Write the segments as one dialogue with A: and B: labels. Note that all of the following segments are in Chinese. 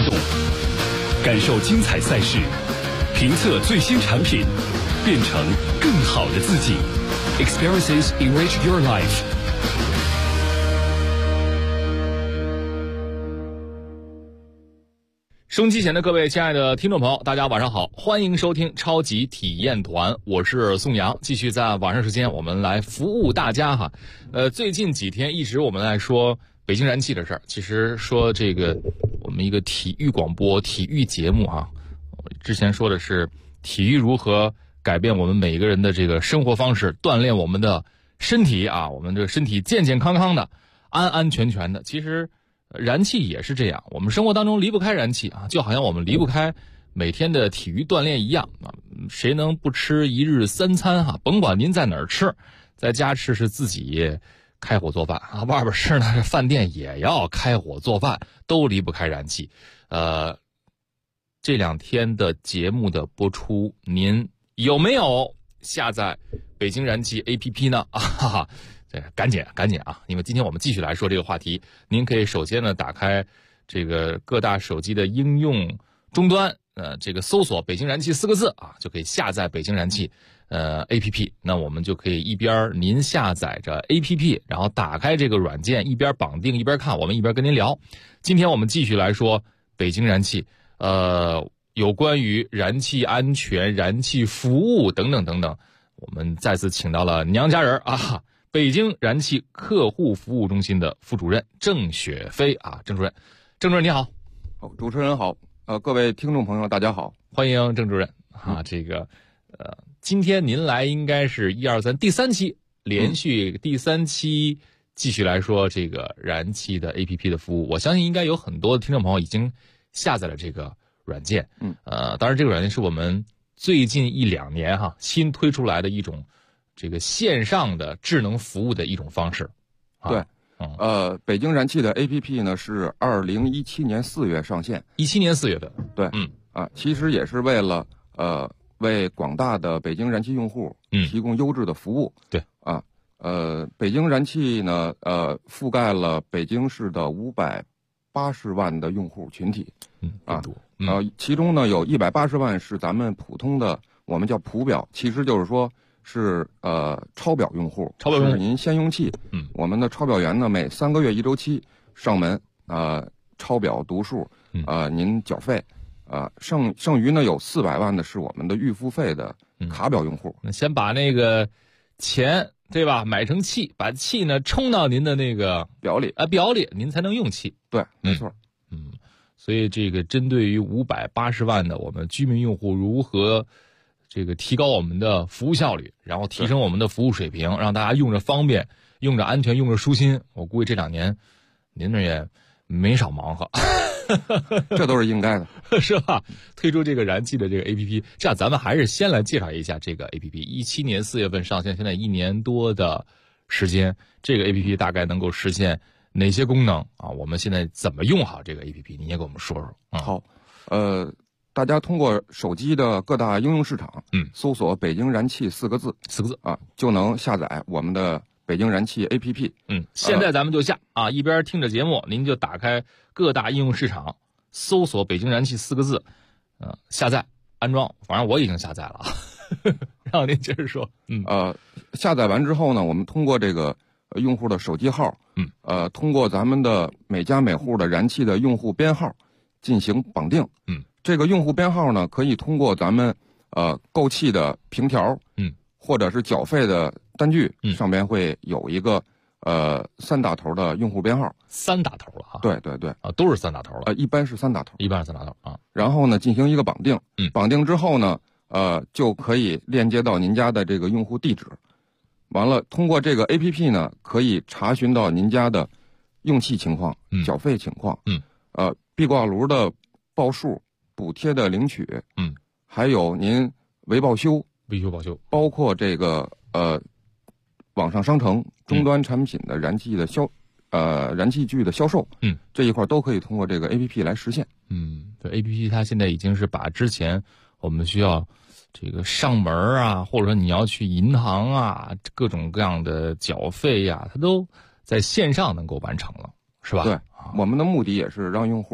A: 动，感受精彩赛事，评测最新产品，变成更好的自己。Experiences enrich your life。
B: 收音机前的各位亲爱的听众朋友，大家晚上好，欢迎收听超级体验团，我是宋阳，继续在晚上时间我们来服务大家哈。最近几天一直我们来说北京燃气的事儿，其实说这个我们一个体育广播、体育节目啊，之前说的是体育如何改变我们每个人的这个生活方式，锻炼我们的身体啊，我们这个身体健健康康的、安安全全的。其实燃气也是这样，我们生活当中离不开燃气啊，就好像我们离不开每天的体育锻炼一样啊。谁能不吃一日三餐哈？甭管您在哪儿吃，在家吃是自己开火做饭啊，外边吃呢饭店也要开火做饭，都离不开燃气。这两天的节目的播出，您有没有下载北京燃气 APP 呢？哈哈。赶紧啊！因为今天我们继续来说这个话题，您可以首先呢打开这个各大手机的应用终端，这个搜索北京燃气4个字啊，就可以下载北京燃气APP。那我们就可以一边您下载着 APP， 然后打开这个软件，一边绑定一边看，我们一边跟您聊。今天我们继续来说北京燃气，有关于燃气安全、燃气服务等等等等，我们再次请到了娘家人啊。北京燃气客户服务中心的副主任郑雪飞啊，郑主任你好。
C: 主持人好，各位听众朋友大家好，
B: 欢迎郑主任啊。这个今天您来应该是1、2、3第3期，连续第3期继续来说这个燃气的 APP 的服务。我相信应该有很多的听众朋友已经下载了这个软件，当然这个软件是我们最近1、2年新推出来的一种这个线上的智能服务的一种方式。
C: 对，北京燃气的 APP 呢是2017年4月上线
B: ，17年4月份。
C: 对，其实也是为了为广大的北京燃气用户提供优质的服务。
B: 对，
C: 北京燃气呢覆盖了北京市的580万的用户群体，其中呢有180万是咱们普通的，我们叫普表，其实就是说是超表用户，是您先用器，我们的超表员呢每3个月1周期上门超表读数，您缴费，剩余呢有400万的是我们的预付费的卡表用户。
B: 先把那个钱对吧买成气，把气呢充到您的那个
C: 表里
B: 您才能用气。
C: 对，没错。
B: 所以这个针对于580万的我们居民用户，如何这个提高我们的服务效率，然后提升我们的服务水平，让大家用着方便、用着安全、用着舒心。我估计这2年您这也没少忙活，
C: 这都是应该的，
B: 是吧？推出这个燃气的这个 APP， 这样咱们还是先来介绍一下这个 APP。17年4月份上线，现在1年多的时间，这个 APP 大概能够实现哪些功能啊？我们现在怎么用好这个 APP？ 你也给我们说说。
C: 好，大家通过手机的各大应用市场，搜索北京燃气4个字啊，就能下载我们的北京燃气 APP。
B: 现在咱们就下啊，一边听着节目，您就打开各大应用市场，搜索北京燃气4个字，下载安装。反正我已经下载了啊，让您接着说。
C: 下载完之后呢，我们通过这个用户的手机号，通过咱们的每家每户的燃气的用户编号进行绑定。这个用户编号呢，可以通过咱们购气的凭条，或者是缴费的单据，上边会有一个3打头的用户编号。
B: 3打头了哈？
C: 对啊，
B: 都是3打头了。
C: 一般是3打头，
B: 啊。
C: 然后呢，进行一个绑定，绑定之后呢，就可以链接到您家的这个用户地址。完了，通过这个 APP 呢，可以查询到您家的用气情况、缴费情况，壁挂炉的报数、补贴的领取，还有您维保修，包括这个网上商城终端产品的燃气的燃气具的销售，这一块都可以通过这个 APP 来实现。
B: 对 APP 它现在已经是把之前我们需要这个上门啊，或者说你要去银行啊，各种各样的缴费呀，它都在线上能够完成了，是吧？
C: 对，我们的目的也是让用户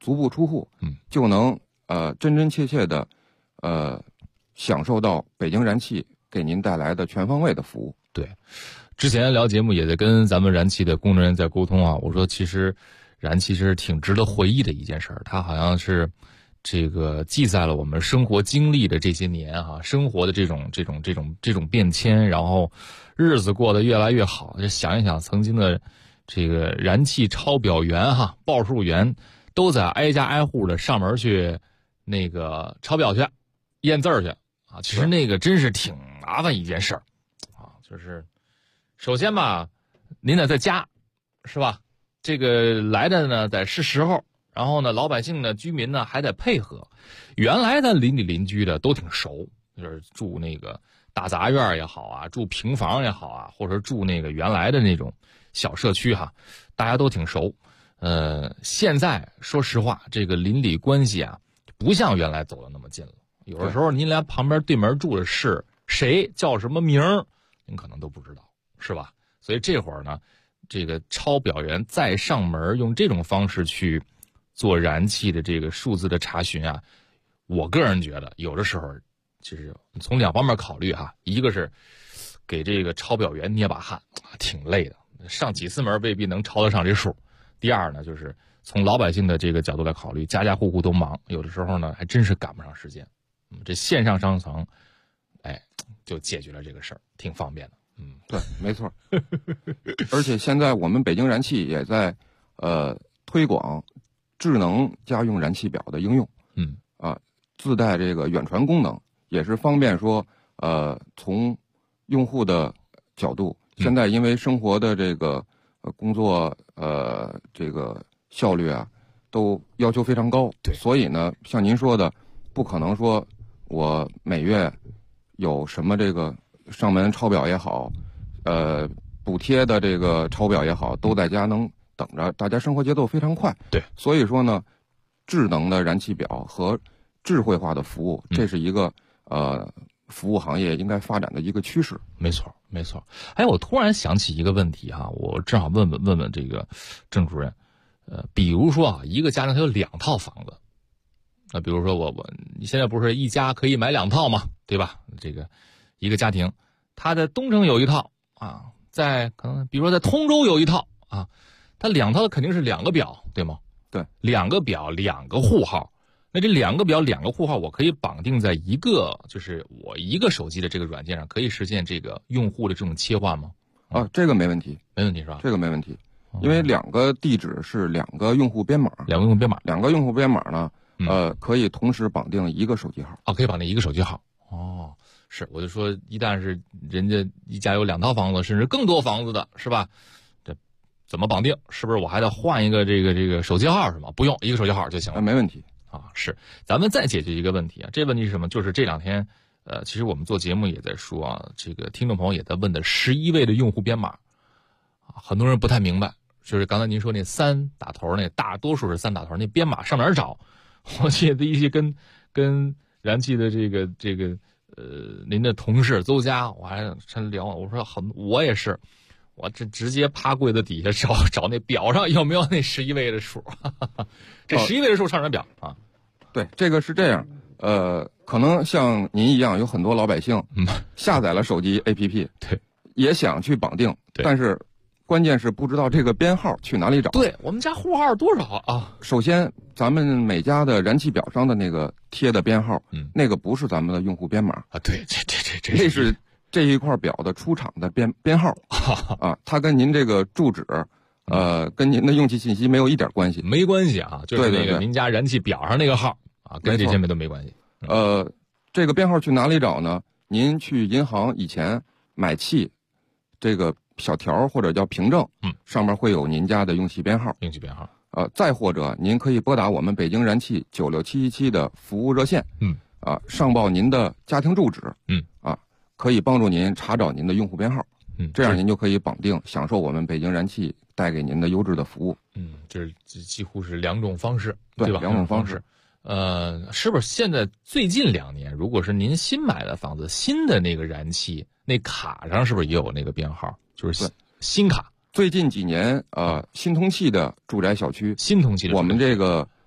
C: 足不出户，就能真真切切的享受到北京燃气给您带来的全方位的服务。
B: 对，之前聊节目也在跟咱们燃气的工作人员在沟通啊，我说其实燃气是挺值得回忆的一件事儿，它好像是这个记载了我们生活经历的这些年哈，生活的这种变迁，然后日子过得越来越好。就想一想曾经的这个燃气抄表员哈，报数员都在挨家挨户的上门去那个抄表去，验字儿去啊。其实那个真是挺麻烦一件事儿啊，就是首先吧，您得在家，是吧？这个来的呢得是时候。然后呢，老百姓呢，居民呢还得配合。原来的邻里邻居的都挺熟，就是住那个大杂院也好啊，住平房也好啊，或者住那个原来的那种小社区哈，大家都挺熟。现在说实话，这个邻里关系啊，不像原来走得那么近了。有的时候您连旁边对门住的是谁叫什么名儿，您可能都不知道，是吧？所以这会儿呢，这个抄表员再上门，用这种方式去做燃气的这个数字的查询啊，我个人觉得有的时候其实从两方面考虑哈，一个是给这个抄表员捏把汗，挺累的，上几次门未必能抄得上这数。第二呢，就是从老百姓的这个角度来考虑，家家户户都忙，有的时候呢还真是赶不上时间。这线上商城，就解决了这个事儿，挺方便的。
C: 对，没错。而且现在我们北京燃气也在推广智能家用燃气表的应用，自带这个远传功能，也是方便说，从用户的角度，现在因为生活的这个工作这个效率啊，都要求非常高，
B: 对，
C: 所以呢，像您说的，不可能说我每月有什么这个上门抄表也好，补贴的这个抄表也好，都在家能等着，大家生活节奏非常快，
B: 对，
C: 所以说呢，智能的燃气表和智慧化的服务，这是一个服务行业应该发展的一个趋势。
B: 没错，没错。哎，我突然想起一个问题哈，我正好问问这个郑主任，比如说啊，一个家庭他有2套房子，那比如说你现在不是一家可以买2套嘛，对吧？这个一个家庭，他在东城有一套啊，在可能比如说在通州有一套啊，他2套肯定是2个表，对吗？
C: 对
B: ，2个表2个户号。那这2个表2个户号，我可以绑定在一个，就是我一个手机的这个软件上，可以实现这个用户的这种切换吗？
C: 这个没问题，
B: 没问题是吧？
C: 这个没问题，因为2个地址是2个用户编码
B: ，2个用户编码
C: ，2个用户编码呢，可以同时绑定一个手机号。
B: 可以绑定一个手机号。是，我就说，一旦是人家一家有2套房子，甚至更多房子的，是吧？这怎么绑定？是不是我还得换一个这个手机号是吗？不用，一个手机号就行了。
C: 没问题。
B: 是，咱们再解决一个问题啊，这问题是什么？就是这2天，其实我们做节目也在说啊，这个听众朋友也在问的11位的用户编码，很多人不太明白，就是刚才您说那3打头，那大多数是3打头，那编码上哪儿找？我记得一些跟燃气的这个您的同事邹佳，我还真聊，我说我也是。我这直接趴柜子底下找那表上有没有那11位的数，这11位的数上哪表啊？
C: 对，这个是这样，可能像您一样，有很多老百姓下载了手机 APP，
B: 对，
C: 也想去绑定，但是关键是不知道这个编号去哪里找。
B: 对，我们家户号多少啊？
C: 首先，咱们每家的燃气表上的那个贴的编号，那个不是咱们的用户编码
B: 啊。对，这
C: 那是这一块表的出厂的编号啊，它跟您这个住址，跟您的用气信息没有一点关系，
B: 没关系啊，就是那个您家燃气表上那个号啊，跟这些都没关系。
C: 这个编号去哪里找呢？您去银行以前买气，这个小条或者叫凭证，上面会有您家的用气编号。
B: 用气编号。
C: 再或者您可以拨打我们北京燃气96717的服务热线，上报您的家庭住址，可以帮助您查找您的用户编号，这样您就可以绑定，享受我们北京燃气带给您的优质的服务。
B: 这几乎是2种方式，对吧
C: ？2种方式。
B: 是不是现在最近2年，如果是您新买的房子，新的那个燃气那卡上是不是也有那个编号？就是新卡。
C: 最近几年，新通气的住宅小区，
B: 新通气的
C: 我们这个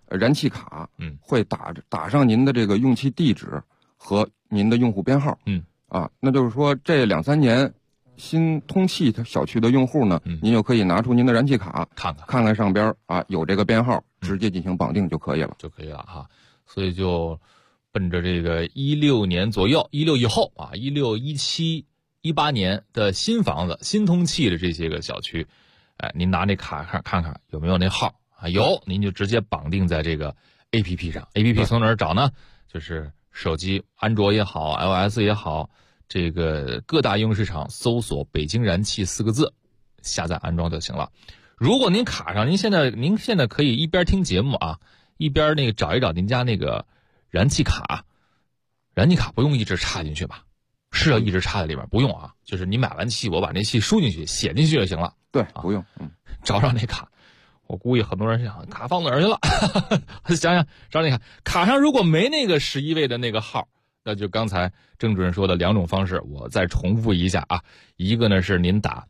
C: 燃气卡，会打上您的这个用气地址和您的用户编号，那就是说这2-3年新通气小区的用户呢，您就可以拿出您的燃气卡看看上边有这个编号，直接进行绑定就可以了，
B: 哈。所以就奔着这个16年左右，16以后啊，16、17、18年的新房子、新通气的这些个小区，您拿那卡看看有没有那号啊，有您就直接绑定在这个 APP 上。APP 从哪儿找呢？就是手机，安卓也好 ，iOS 也好，这个各大应用市场搜索"北京燃气"4个字，下载安装就行了。如果您卡上，您现在可以一边听节目啊，一边那个找一找您家那个燃气卡。燃气卡不用一直插进去吧？是要一直插在里边，不用啊。就是你买完气，我把那气输进去，写进去就行了。
C: 对，不用。
B: 找找那卡，我估计很多人想卡放哪儿去了？想想找那卡上如果没那个11位的那个号，那就刚才郑主任说的2种方式，我再重复一下啊。一个呢是您打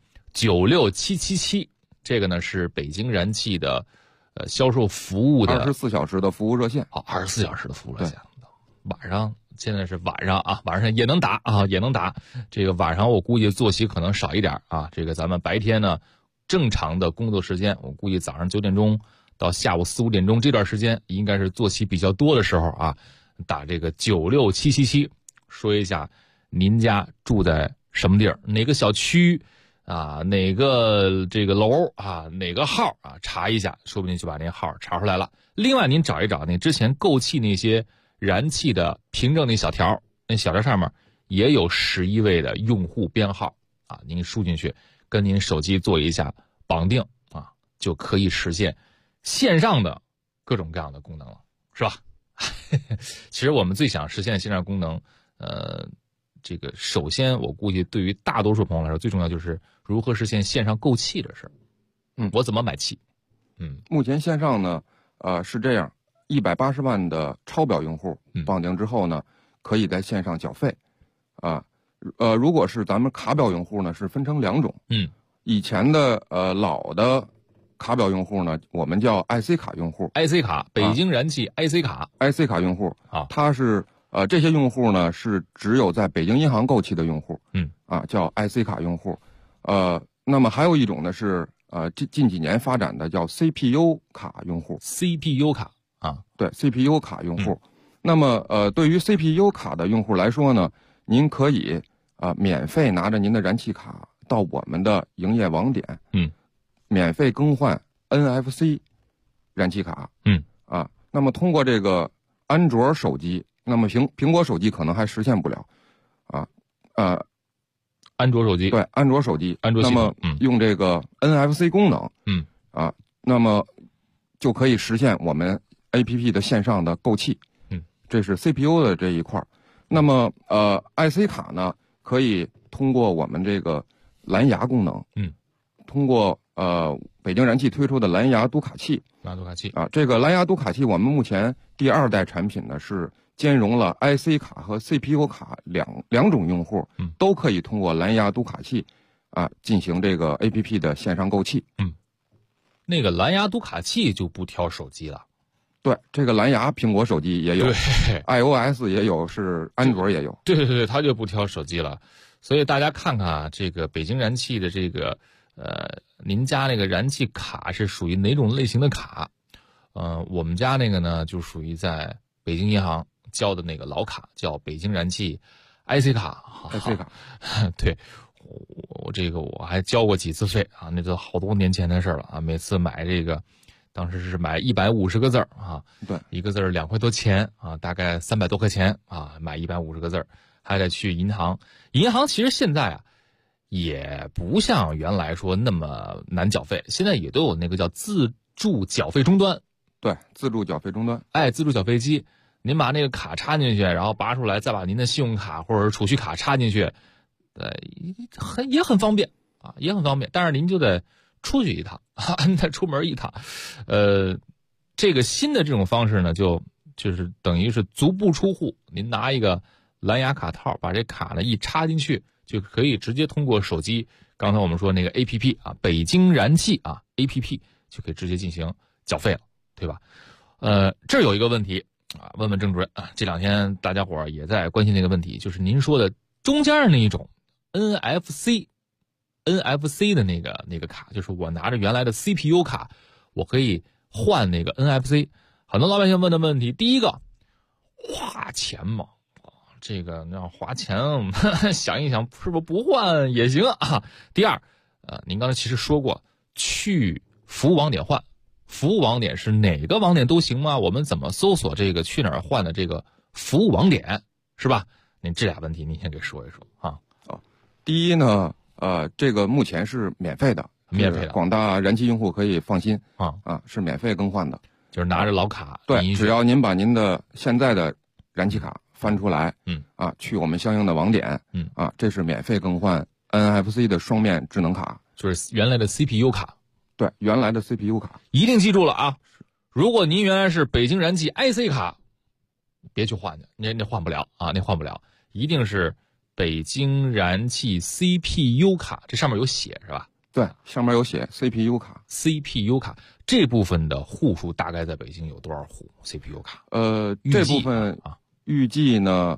B: 96777，这个呢是北京燃气的销售服务的
C: 24小时的服务热线。
B: 24小时的服务热线。晚上现在是晚上啊，晚上也能打啊，也能打。这个晚上我估计作息可能少一点啊。这个咱们白天呢，正常的工作时间，我估计早上9点钟到下午4、5点钟这段时间，应该是作息比较多的时候啊。打这个96777，说一下您家住在什么地儿，哪个小区啊，哪个这个楼啊，哪个号啊，查一下，说不定就把那号查出来了。另外您找一找那之前购气那些燃气的凭证那小条，那小条上面也有11位的用户编号啊，您输进去，跟您手机做一下绑定啊，就可以实现线上的各种各样的功能了，是吧？其实我们最想实现线上功能，这个首先我估计对于大多数朋友来说，最重要就是如何实现线上购气的事儿。我怎么买气？
C: 目前线上呢，是这样，180万的超表用户绑定之后呢，可以在线上缴费，如果是咱们卡表用户呢，是分成2种。以前的老的卡表用户呢，我们叫 IC 卡用户。
B: IC 卡，北京燃气 IC 卡。
C: IC 卡用户啊，它是这些用户呢是只有在北京银行购气的用户。叫 IC 卡用户。那么还有一种呢是近几年发展的叫 CPU 卡用户。
B: CPU 卡啊，
C: 对 CPU 卡用户。那么对于 CPU 卡的用户来说呢，您可以免费拿着您的燃气卡到我们的营业网点。免费更换 NFC 燃气卡。那么通过这个安卓手机，那么苹果手机可能还实现不了。
B: 安卓手机，
C: 对，安卓手机，
B: 安卓系统，
C: 那么用这个 NFC 功能，那么就可以实现我们 APP 的线上的购气。这是 CPU 的这一块。那么IC 卡呢，可以通过我们这个蓝牙功能，通过北京燃气推出的蓝牙读卡器。这个蓝牙读卡器我们目前第2代产品呢是兼容了 IC 卡和 CPU 卡两种用户，都可以通过蓝牙读卡器进行这个 APP 的线上购气。
B: 那个蓝牙读卡器就不挑手机了。
C: 对，这个蓝牙苹果手机也有，iOS 也有，是安卓也有。
B: 对，它就不挑手机了。所以大家看看啊，这个北京燃气的这个您家那个燃气卡是属于哪种类型的卡？我们家那个呢就属于在北京银行交的那个老卡，叫北京燃气 IC 卡。
C: IC 卡，
B: 对，我还交过几次费啊，那都好多年前的事了啊。每次买这个，当时是买150个字啊，
C: 对，
B: 一个字2块多钱啊，大概300多块钱啊，买150个字，还得去银行。银行其实现在啊，也不像原来说那么难缴费，现在也都有那个叫自助缴费终端。
C: 对，自助缴费终端。
B: 自助缴费机，您把那个卡插进去，然后拔出来，再把您的信用卡或者储蓄卡插进去，也很方便啊，也很方便。但是您就得出去一趟，再出门一趟。这个新的这种方式呢，就是等于是足不出户，您拿一个蓝牙卡套，把这卡呢一插进去，就可以直接通过手机，刚才我们说那个 APP 啊，北京燃气啊 APP 就可以直接进行缴费了，对吧？ 这儿有一个问题啊，问问郑主任啊，这两天大家伙儿也在关心这个问题，就是您说的中间那一种 NFC 的那个卡，就是我拿着原来的 CPU 卡，我可以换那个 NFC。很多老百姓问的问题，第一个，花钱吗？这个要花钱，想一想是不是不换也行啊？第二，您刚才其实说过去服务网点换。服务网点是哪个网点都行吗？我们怎么搜索这个去哪儿换的这个服务网点，是吧？您这俩问题您先给说一说啊。
C: 第一呢，这个目前是免费的，广大燃气用户可以放心是免费更换的，
B: 就是拿着老卡，
C: 对，只要您把您的现在的燃气卡翻出来，去我们相应的网点，这是免费更换 NFC 的双面智能卡，
B: 就是原来的 CPU 卡。
C: 对，原来的 CPU 卡
B: 一定记住了啊！如果您原来是北京燃气 IC 卡，别去换去，那换不了啊，那换不了，一定是北京燃气 CPU 卡，这上面有写是吧？
C: 对，上面有写 CPU 卡。
B: CPU 卡这部分的户数大概在北京有多少户 CPU 卡？
C: 这部分预计呢，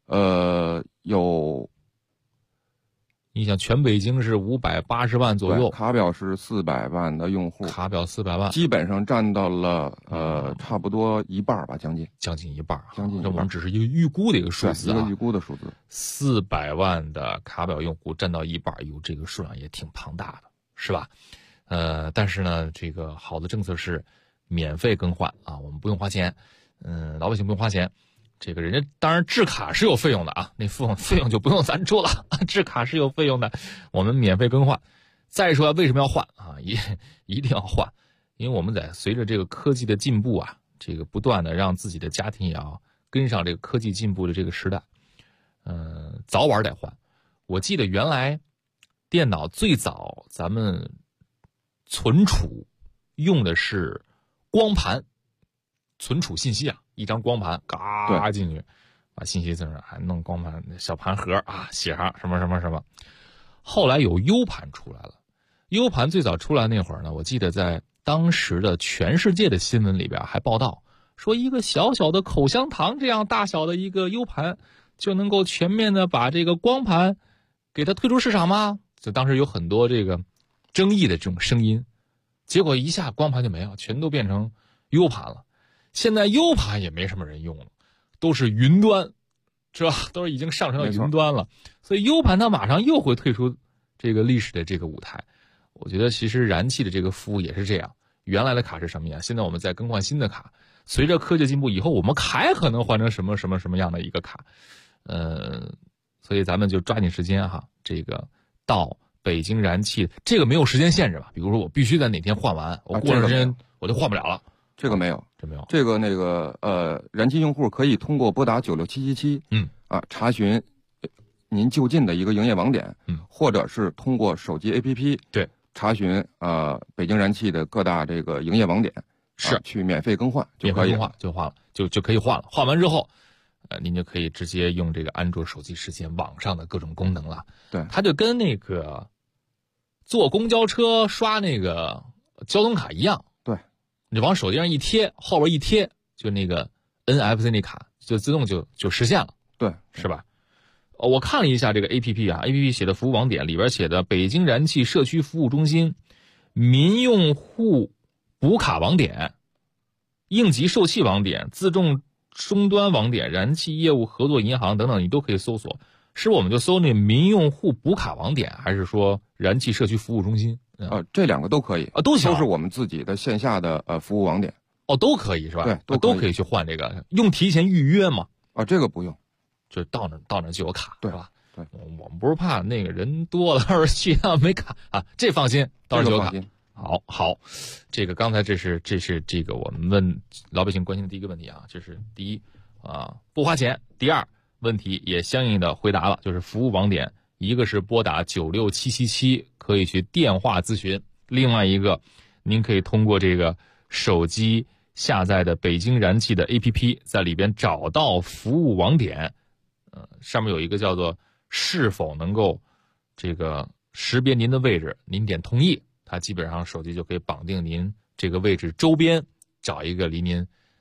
C: 有。
B: 你想全北京是580万左右，
C: 卡表是400万的用户，
B: 卡表400万，
C: 基本上占到了差不多一半吧，将近
B: 一半，
C: 将近一半。
B: 这我们只是一个预估的一个数字啊，
C: 一个预估的数字。
B: 400万的卡表用户占到一半，这个数量也挺庞大的，是吧？但是呢，这个好的政策是免费更换啊，我们不用花钱，老百姓不用花钱。这个人家当然制卡是有费用的啊，那费用就不用咱出了，制卡是有费用的，我们免费更换。再说为什么要换啊？一定要换，因为我们在随着这个科技的进步啊，这个不断的让自己的家庭也要跟上这个科技进步的这个时代，早晚得换。我记得原来电脑最早咱们存储用的是光盘存储信息啊。一张光盘嘎进去，把信息在那还弄光盘小盘盒啊，写上什么什么什么。后来有 U 盘出来了 ，U 盘最早出来那会儿呢，我记得在当时的全世界的新闻里边还报道说，一个小小的口香糖这样大小的一个 U 盘就能够全面的把这个光盘给它推出市场吗？就当时有很多这个争议的这种声音，结果一下光盘就没了，全都变成 U 盘了。现在 U 盘也没什么人用了，都是云端，是吧？都是已经上升到云端了，所以 U 盘它马上又会退出这个历史的这个舞台。我觉得其实燃气的这个服务也是这样，原来的卡是什么样，现在我们在更换新的卡，随着科技进步，以后我们还可能换成什么样的一个卡，所以咱们就抓紧时间哈，这个到北京燃气这个没有时间限制吧？比如说我必须在哪天换完，我过段时间我就换不了了。
C: 这个没有，这个燃气用户可以通过拨打96777，查询您就近的一个营业网点，或者是通过手机 APP
B: 对
C: 查询北京燃气的各大这个营业网点，
B: 是
C: 去免费更换就可以了，
B: 就换了，就可以换了。换完之后，您就可以直接用这个安卓手机实现网上的各种功能了。
C: 对，
B: 它就跟那个坐公交车刷那个交通卡一样。你往手机上一贴，后边一贴，就那个 NFC 那卡就自动就实现了，
C: 对，
B: 是吧？我看了一下这个 APP 啊 ，APP 写的服务网点里边写的北京燃气社区服务中心、民用户补卡网点、应急受气网点、自动终端网点、燃气业务合作银行等等，你都可以搜索。是不是我们就搜那民用户补卡网点，还是说燃气社区服务中心？
C: 这两个都可以
B: 都行，
C: 都是我们自己的线下的服务网点。
B: 都可以是吧？
C: 对，
B: 都可以去换这个，用提前预约吗？
C: 这个不用，
B: 就到那就有卡，
C: 对
B: 是吧？
C: 对，
B: 我们不是怕那个人多了，要是去趟没卡啊，这放心，到时候就有卡。好，这个刚才这是这个我们问老百姓关心的第一个问题啊，这是第一不花钱。第二问题也相应的回答了，就是服务网点，一个是拨打96777可以去电话咨询，另外一个您可以通过这个手机下载的北京燃气的 APP， 在里边找到服务网点，上面有一个叫做是否能够这个识别您的位置，您点同意，它基本上手机就可以绑定您这个位置周边找一个离您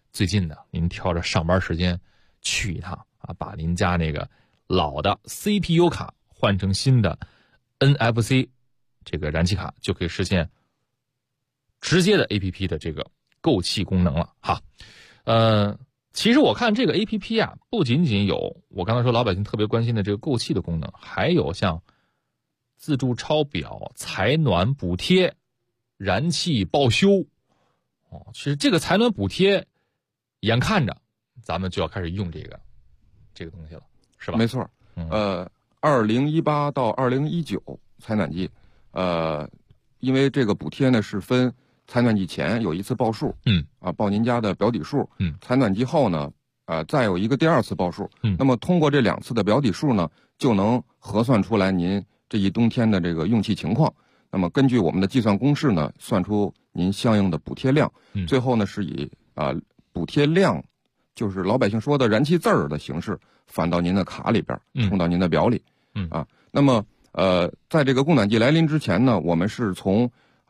B: 最近呢，您挑着上班时间去一趟啊，把您家那个老的 CPU 卡换成新的 NFC 这个燃气卡，就可以实现直接的 APP 的这个购气功能了哈。其实我看这个 APP 啊，不仅仅有我刚才说老百姓特别关心的这个购气的功能，还有像自助抄表、采暖补贴、燃气报修。其实这个采暖补贴，眼看着咱们就要开始用这个东西了，是吧？
C: 没错。2018到2019采暖季，因为这个补贴呢是分采暖季前有一次报数，报您家的表底数，采暖季后呢，再有一个第二次报数，那么通过这2次的表底数呢，就能核算出来您这一冬天的这个用气情况。那么根据我们的计算公式呢，算出您相应的补贴量，最后呢是以补贴量，就是老百姓说的燃气字儿的形式返到您的卡里边，充到您的表里，那么在这个供暖季来临之前呢，我们是从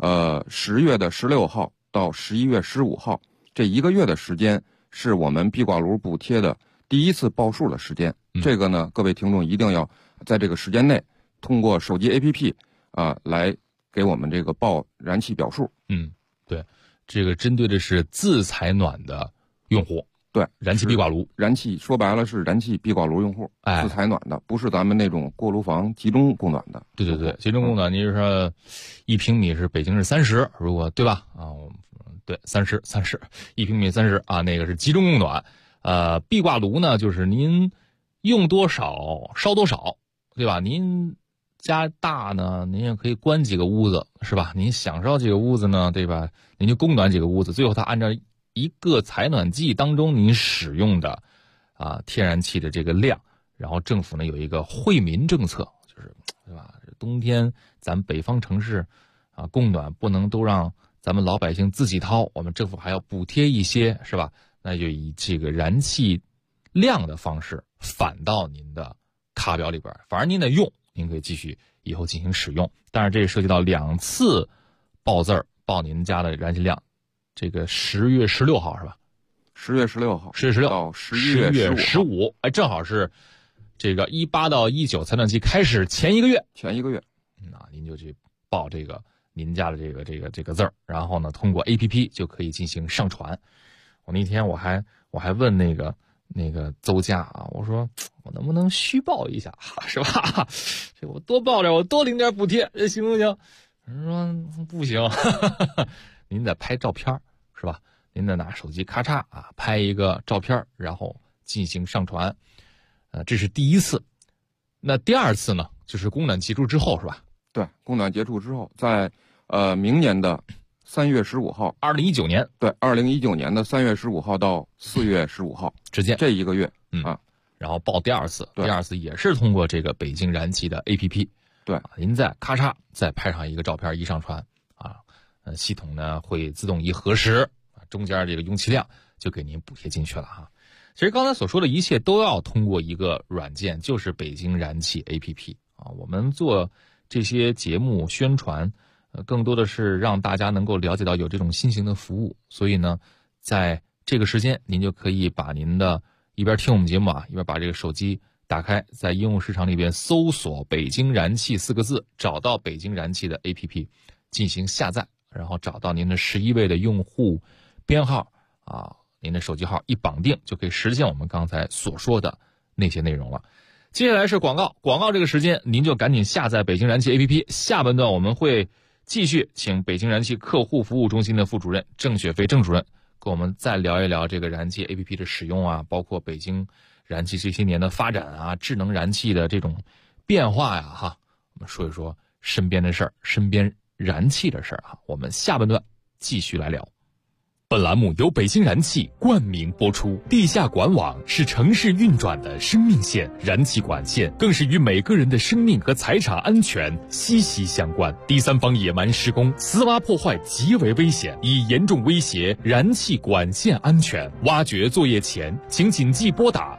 C: 10月的16号到11月15号这1个月的时间，是我们壁挂炉补贴的第一次报数的时间。这个呢，各位听众一定要在这个时间内通过手机 APP 来给我们这个报燃气表数。
B: 对，这个针对的是自采暖的用户。
C: 对，
B: 燃气壁挂炉，
C: 燃气说白了是燃气壁挂炉用户，自采暖的，不是咱们那种锅炉房集中供暖的。
B: 对，集中供暖，你就说1平米是北京是30，如果对吧？对，30，1平米30啊，那个是集中供暖。壁挂炉呢，就是您用多少烧多少，对吧？您家大呢，您也可以关几个屋子，是吧？您想烧几个屋子呢，对吧？您就供暖几个屋子，最后它按照一个采暖季当中您使用的天然气的这个量，然后政府呢有一个惠民政策，就是对吧？冬天咱北方城市供暖不能都让咱们老百姓自己掏，我们政府还要补贴一些，是吧？那就以这个燃气量的方式返到您的卡表里边，反正您得用，您可以继续以后进行使用。但是这涉及到2次报字儿，报您家的燃气量。这个10月16号是吧？10月16号
C: 到11月
B: 15，正好是这个18到19采暖季开始前一个月，那您就去报这个您家的这个字儿，然后呢，通过 APP 就可以进行上传。我那天我还问那个邹家我说我能不能虚报一下，是吧？这我多报点，我多领点补贴，这行不行？人说不行，您得拍照片。是吧？您得拿手机咔嚓拍一个照片，然后进行上传。这是第一次。那第二次呢？就是供暖结束之后，是吧？
C: 对，供暖结束之后，在明年的3月15号
B: ，2019年。
C: 对，2019年的3月15号到4月15号
B: 之间
C: 这1个月
B: 然后报第二次，第二次也是通过这个北京燃气的 APP。
C: 对，
B: 您再咔嚓再拍上一个照片，一上传系统呢会自动一核实，中间这个用气量就给您补贴进去了哈。其实刚才所说的一切都要通过一个软件，就是北京燃气 APP 我们做这些节目宣传，更多的是让大家能够了解到有这种新型的服务。所以呢，在这个时间，您就可以把您的一边听我们节目一边把这个手机打开，在应用市场里边搜索北京燃气4个字，找到北京燃气的 APP 进行下载，然后找到您的11位的用户编号您的手机号一绑定，就可以实现我们刚才所说的那些内容了。接下来是广告这个时间您就赶紧下载北京燃气 APP。下半段我们会继续请北京燃气客户服务中心的副主任郑雪飞郑主任跟我们再聊一聊这个燃气 APP 的使用包括北京燃气这些年的发展智能燃气的这种变化我们说一说身边的事儿，身边燃气的事儿我们下半段继续来聊。
A: 本栏目由北京燃气冠名播出。地下管网是城市运转的生命线，燃气管线更是与每个人的生命和财产安全息息相关。第三方野蛮施工、私挖破坏极为危险，已严重威胁燃气管线安全。挖掘作业前，请谨记拨打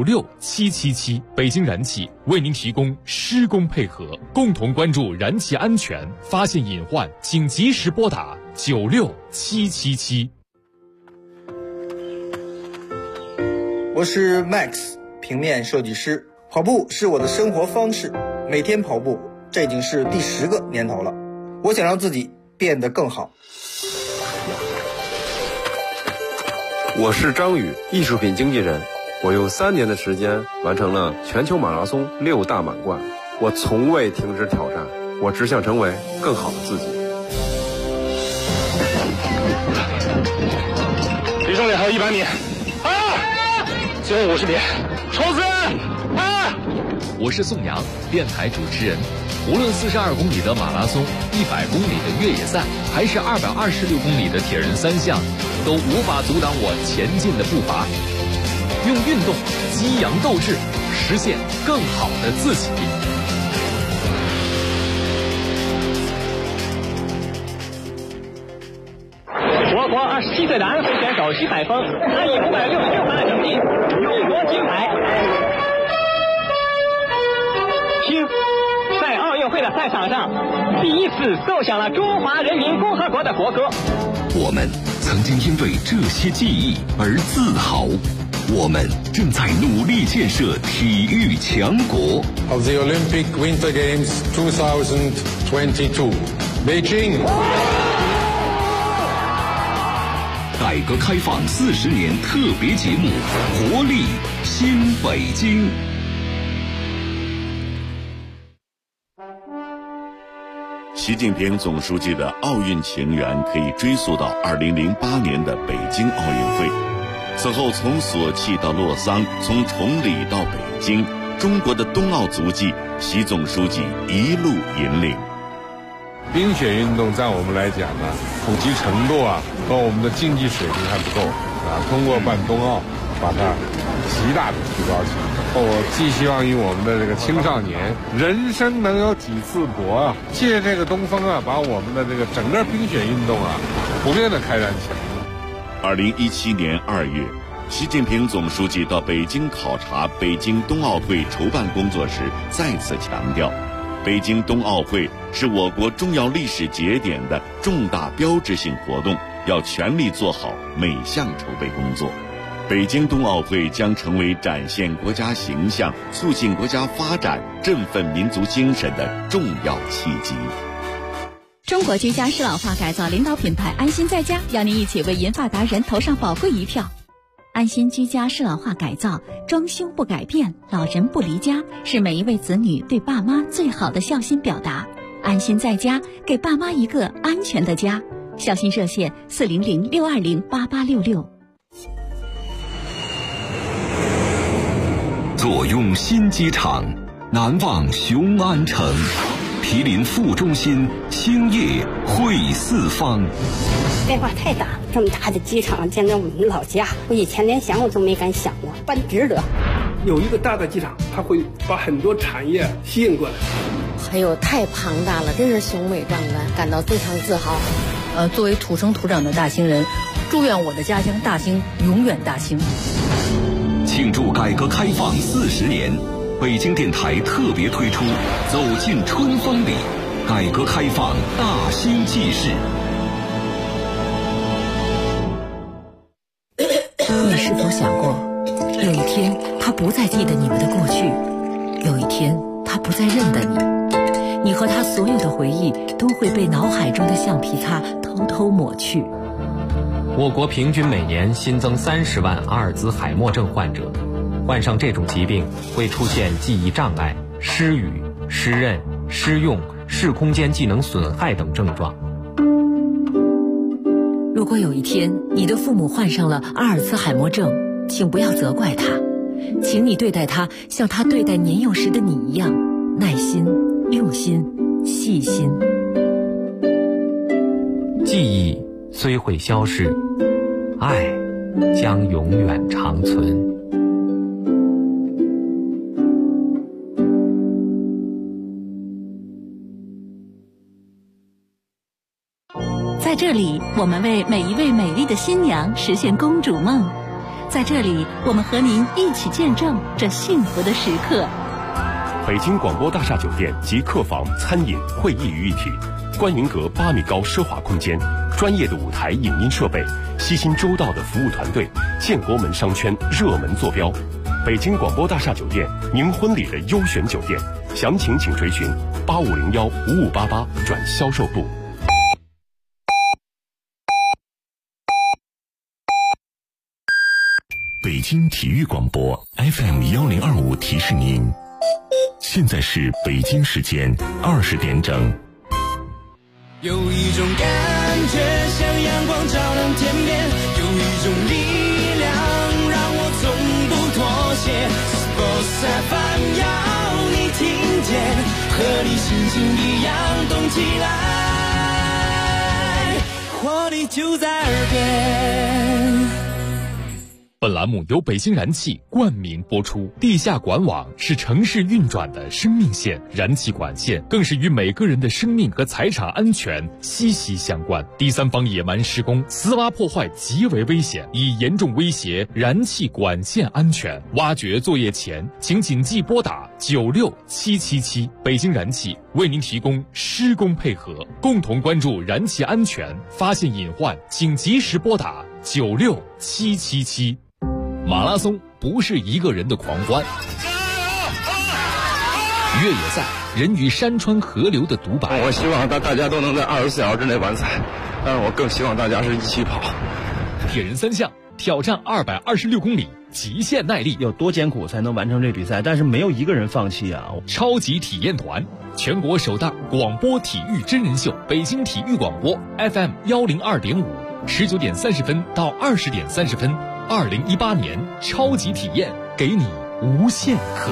A: 96777。北京燃气为您提供施工配合，共同关注燃气安全，发现隐患请及时拨打96777。
D: 我是 Max， 平面设计师。跑步是我的生活方式，每天跑步，这已经是第10个年头了。我想让自己变得更好。
E: 我是张宇，艺术品经纪人。我用3年的时间完成了全球马拉松6大满贯。我从未停止挑战，我只想成为更好的自己。
F: 离终点还有100米，最后50米，冲刺！
A: 我是宋阳，电台主持人。无论42公里的马拉松、100公里的越野赛，还是226公里的铁人3项，都无法阻挡我前进的步伐。用运动激扬斗志，实现更好的自己。
G: 我国27岁的安徽选手徐海峰，他以566分的成绩勇夺金牌。听，在奥运会的赛场上，第一次奏响了中华人民共和国的国歌。
H: 我们曾经因为这些记忆而自豪。我们正在努力建设体育强国。
I: Of the Olympic Winter Games 2022, Beijing.
H: 改革开放40年特别节目，活力新北京。
J: 习近平总书记的奥运情缘可以追溯到2008年的北京奥运会。此后从索契到洛桑，从崇礼到北京，中国的冬奥足迹，习总书记一路引领。
I: 冰雪运动在我们来讲呢，普及程度和我们的竞技水平还不够通过办冬奥，把它极大的提高起来。我寄希望于我们的这个青少年，人生能有几次搏借这个东风把我们的这个整个冰雪运动普遍的开展起来。
J: 2017年2月，习近平总书记到北京考察北京冬奥会筹办工作时，再次强调，北京冬奥会是我国重要历史节点的重大标志性活动，要全力做好每项筹备工作。北京冬奥会将成为展现国家形象、促进国家发展、振奋民族精神的重要契机。
K: 中国居家适老化改造领导品牌安心在家邀您一起为银发达人投上宝贵一票。安心居家适老化改造，装修不改变，老人不离家，是每一位子女对爸妈最好的孝心表达。安心在家，给爸妈一个安全的家。孝心热线400-620-8866。
H: 坐拥新机场，难忘雄安城。毗邻副中心，兴业汇四方。
L: 变化太大，这么大的机场，简直我们老家，我以前连想我都没敢想过，办值得。
M: 有一个大的机场，它会把很多产业吸引过来。
N: 哎呦，太庞大了，真是雄伟壮观，感到非常自豪。
O: 作为土生土长的大兴人，祝愿我的家乡大兴永远大兴。
H: 庆祝改革开放40年。北京电台特别推出《走进春风里》，改革开放大兴纪事。
O: 你是否想过，有一天他不再记得你们的过去，有一天他不再认得你，你和他所有的回忆都会被脑海中的橡皮擦偷偷抹去。
P: 我国平均每年新增30万阿尔兹海默症患者。患上这种疾病会出现记忆障碍、失语、失认、失用、视空间技能损害等症状。
O: 如果有一天你的父母患上了阿尔兹海默症，请不要责怪他，请你对待他像他对待年幼时的你一样，耐心、用心、细心。
P: 记忆虽会消逝，爱将永远长存。
K: 在这里，我们为每一位美丽的新娘实现公主梦。在这里，我们和您一起见证这幸福的时刻。
Q: 北京广播大厦酒店集客房、餐饮、会议于一体，观云阁8米高奢华空间， 专业的舞台影音设备，悉心周到的服务团队，建国门商圈热门坐标。北京广播大厦酒店，您婚礼的优选酒店，详情请垂询85015588转销售部。
H: 北京体育广播 FM1025提示您，现在是北京时间20点整。
R: 有一种感觉像阳光照亮天边，有一种力量让我从不妥协。Sports FM 要你听见，和你心情一样动起来，活力就在耳边。
A: 本栏目由北京燃气冠名播出。地下管网是城市运转的生命线，燃气管线更是与每个人的生命和财产安全息息相关。第三方野蛮施工、私挖破坏极为危险，已严重威胁燃气管线安全。挖掘作业前，请谨记拨打96777。北京燃气为您提供施工配合，共同关注燃气安全，发现隐患请及时拨打96777。马拉松不是一个人的狂欢，越野赛人与山川河流的独白。
S: 我希望大家都能在24小时之内完赛，但是我更希望大家是一起跑。
A: 铁人三项挑战226公里，极限耐力，
T: 有多艰苦才能完成这比赛？但是没有一个人放弃啊！
A: 超级体验团，全国首档广播体育真人秀，北京体育广播 FM102.5，19点30分到20点30分。2018年超级体验，给你无限可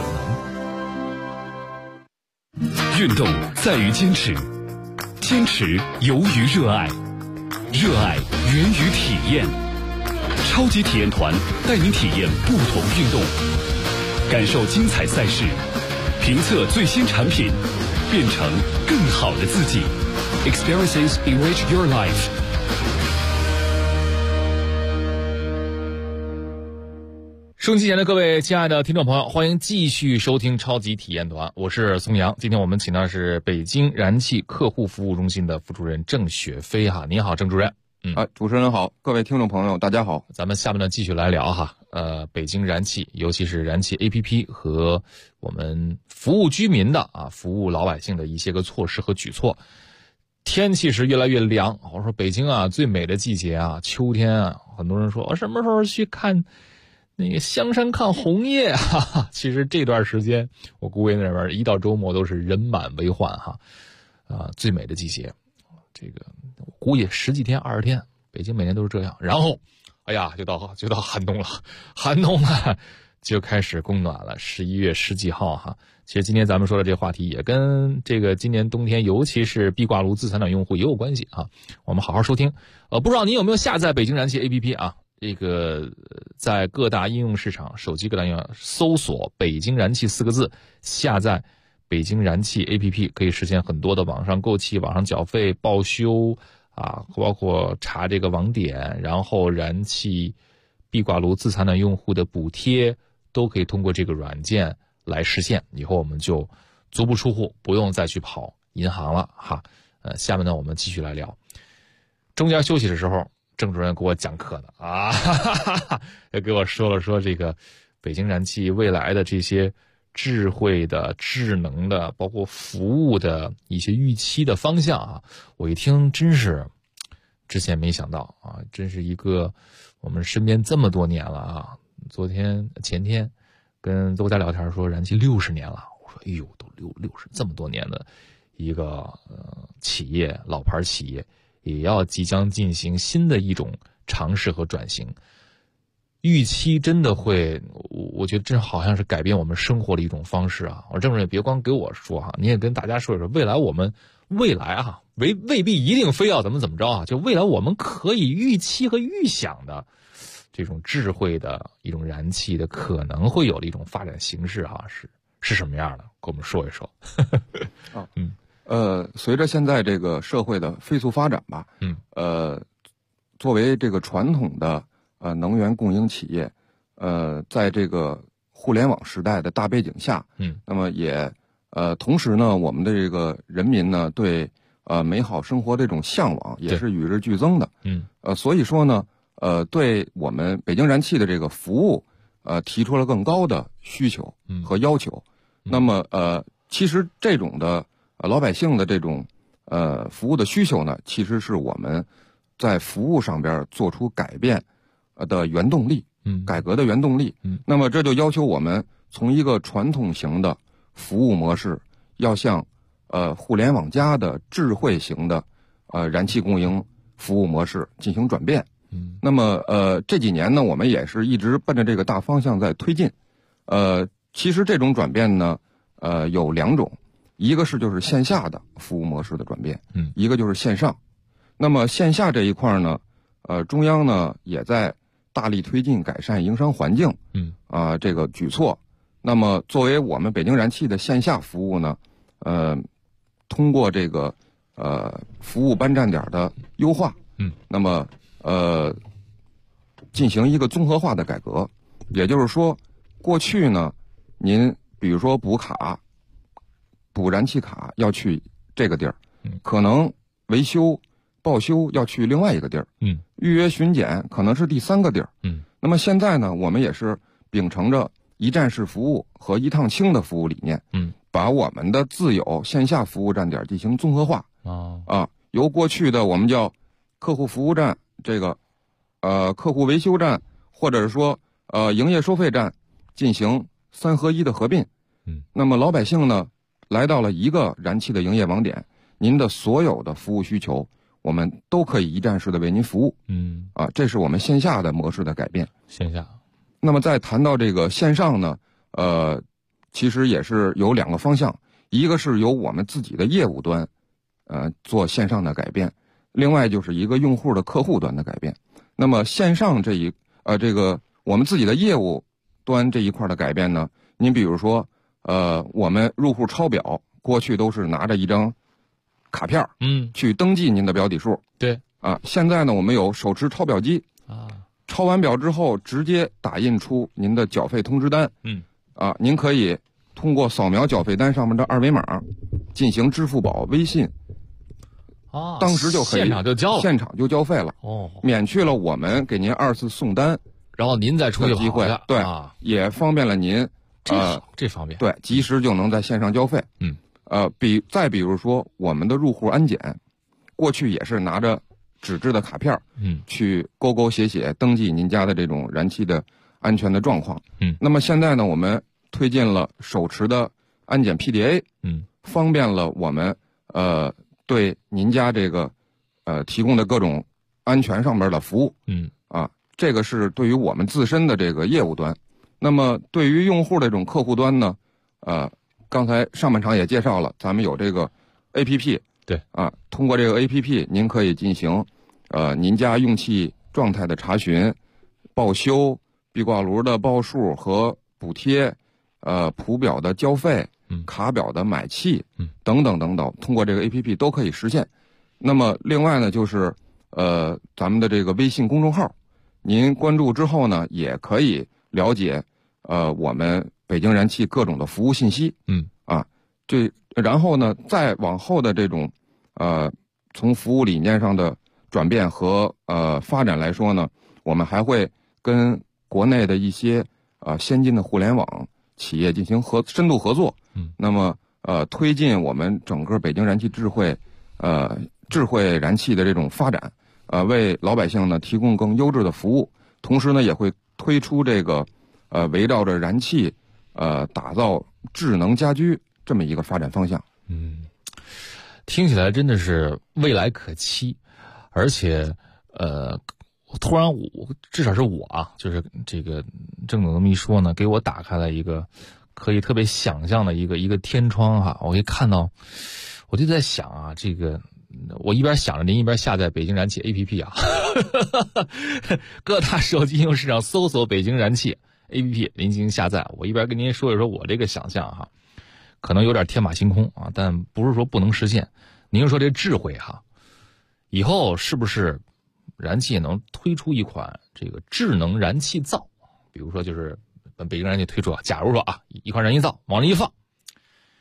A: 能。
H: 运动在于坚持，坚持由于热爱，热爱源于体验。超级体验团带你体验不同运动，感受精彩赛事，评测最新产品，变成更好的自己。Experiences enrich your life。
B: 收音机前的各位亲爱的听众朋友，欢迎继续收听超级体验团，我是宋阳。今天我们请到是北京燃气客户服务中心的副主任郑雪飞哈，您好，郑主任。
C: 主持人好，各位听众朋友大家好。
B: 咱们下面呢继续来聊哈，北京燃气，尤其是燃气 APP 和我们服务居民的服务老百姓的一些个措施和举措。天气是越来越凉，我说北京最美的季节秋天很多人说我什么时候去看那个香山看红叶其实这段时间我估计那边一到周末都是人满为患最美的季节，这个我估计10几天20天，北京每年都是这样。然后就到寒冬了，寒冬了就开始供暖了，11月10几号其实今天咱们说的这个话题也跟这个今年冬天尤其是壁挂炉自采暖用户也有关系我们好好收听。不知道您有没有下载北京燃气 APP 这个在各大应用市场，手机各大应用搜索北京燃气4个字，下载北京燃气 APP， 可以实现很多的网上购气、网上缴费、报修包括查这个网点，然后燃气壁挂炉自采暖用户的补贴都可以通过这个软件来实现。以后我们就足不出户，不用再去跑银行了下面呢我们继续来聊。中间休息的时候，郑主任给我讲课呢也给我说了说这个北京燃气未来的这些智慧的、智能的，包括服务的一些预期的方向我一听真是之前没想到真是一个我们身边这么多年了前天跟周家聊天说燃气60年了，我说哎呦都60这么多年的一个企业，老牌企业也要即将进行新的一种尝试和转型，预期真的会，我觉得这好像是改变我们生活的一种方式我郑主任别光给我说你也跟大家说一说，未来未必一定非要怎么着就未来我们可以预期和预想的这种智慧的一种燃气的可能会有的一种发展形式是什么样的，跟我们说一说。
C: 随着现在这个社会的飞速发展吧，作为这个传统的能源供应企业，在这个互联网时代的大背景下，那么也同时呢，我们的这个人民呢对美好生活这种向往也是与日俱增的。所以说呢，对我们北京燃气的这个服务，提出了更高的需求和要求。那么其实这种的老百姓的这种服务的需求呢，其实是我们在服务上边做出改变的原动力，改革的原动力。那么这就要求我们从一个传统型的服务模式，要向互联网加的智慧型的燃气供应服务模式进行转变。那么这几年呢，我们也是一直奔着这个大方向在推进。其实这种转变呢，有2种，一个是就是线下的服务模式的转变，一个就是线上。那么线下这一块呢，中央呢也在大力推进改善营商环境，这个举措。那么作为我们北京燃气的线下服务呢，通过这个服务班站点的优化，那么进行一个综合化的改革。也就是说，过去呢，您比如说补燃气卡要去这个地儿，可能维修报修要去另外一个地儿，预约巡检可能是第3个地儿，那么现在呢，我们也是秉承着一站式服务和一趟清的服务理念，把我们的自有线下服务站点进行综合化，由过去的我们叫客户服务站，这个客户维修站，或者是说营业收费站，进行3合1的合并。那么老百姓呢，来到了一个燃气的营业网点，您的所有的服务需求，我们都可以一站式的为您服务。这是我们线下的模式的改变。
B: 线下。
C: 那么再谈到这个线上呢，其实也是有2个方向，一个是由我们自己的业务端，做线上的改变，另外就是一个用户的客户端的改变。那么线上这个我们自己的业务端这一块的改变呢，您比如说，我们入户抄表，过去都是拿着一张卡片，去登记您的表底数。
B: 对。
C: 现在呢，我们有手持抄表机。抄完表之后，直接打印出您的缴费通知单。您可以通过扫描缴费单上面的2维码，进行支付宝、微信，当时就可以
B: 现场就交了，
C: 现场就交费了。免去了我们给您2次送单，
B: 然后您再出去
C: 机会。对，也方便了您。
B: 这方面
C: 对，及时就能在线上交费。再比如说我们的入户安检，过去也是拿着纸质的卡片，去勾勾写写登记您家的这种燃气的安全的状况。那么现在呢，我们推进了手持的安检 PDA，方便了我们对您家这个提供的各种安全上面的服务。这个是对于我们自身的这个业务端。那么对于用户的这种客户端呢，刚才上半场也介绍了，咱们有这个 APP。
B: 对。
C: 通过这个 APP， 您可以进行您家用气状态的查询、报修、壁挂炉的报数和补贴、普表的交费、卡表的买气，等等等等，通过这个 APP 都可以实现。那么另外呢，就是咱们的这个微信公众号，您关注之后呢，也可以了解我们北京燃气各种的服务信息。然后呢，再往后的这种从服务理念上的转变和发展来说呢，我们还会跟国内的一些先进的互联网企业进行深度合作。那么推进我们整个北京燃气智慧燃气的这种发展，为老百姓呢提供更优质的服务，同时呢也会推出这个围绕着燃气打造智能家居这么一个发展方向。
B: 听起来真的是未来可期，而且突然至少是我就是这个郑总这么一说呢，给我打开了一个可以特别想象的一个天窗哈。我可以看到，我就在想这个我一边想着您一边下载北京燃气 APP 各大手机应用市场搜索北京燃气 APP 您进行下载。我一边跟您说一说我这个想象可能有点天马行空但不是说不能实现。您说这智慧以后是不是燃气也能推出一款这个智能燃气灶？比如说就是北京燃气推出假如说一款燃气灶往那一放，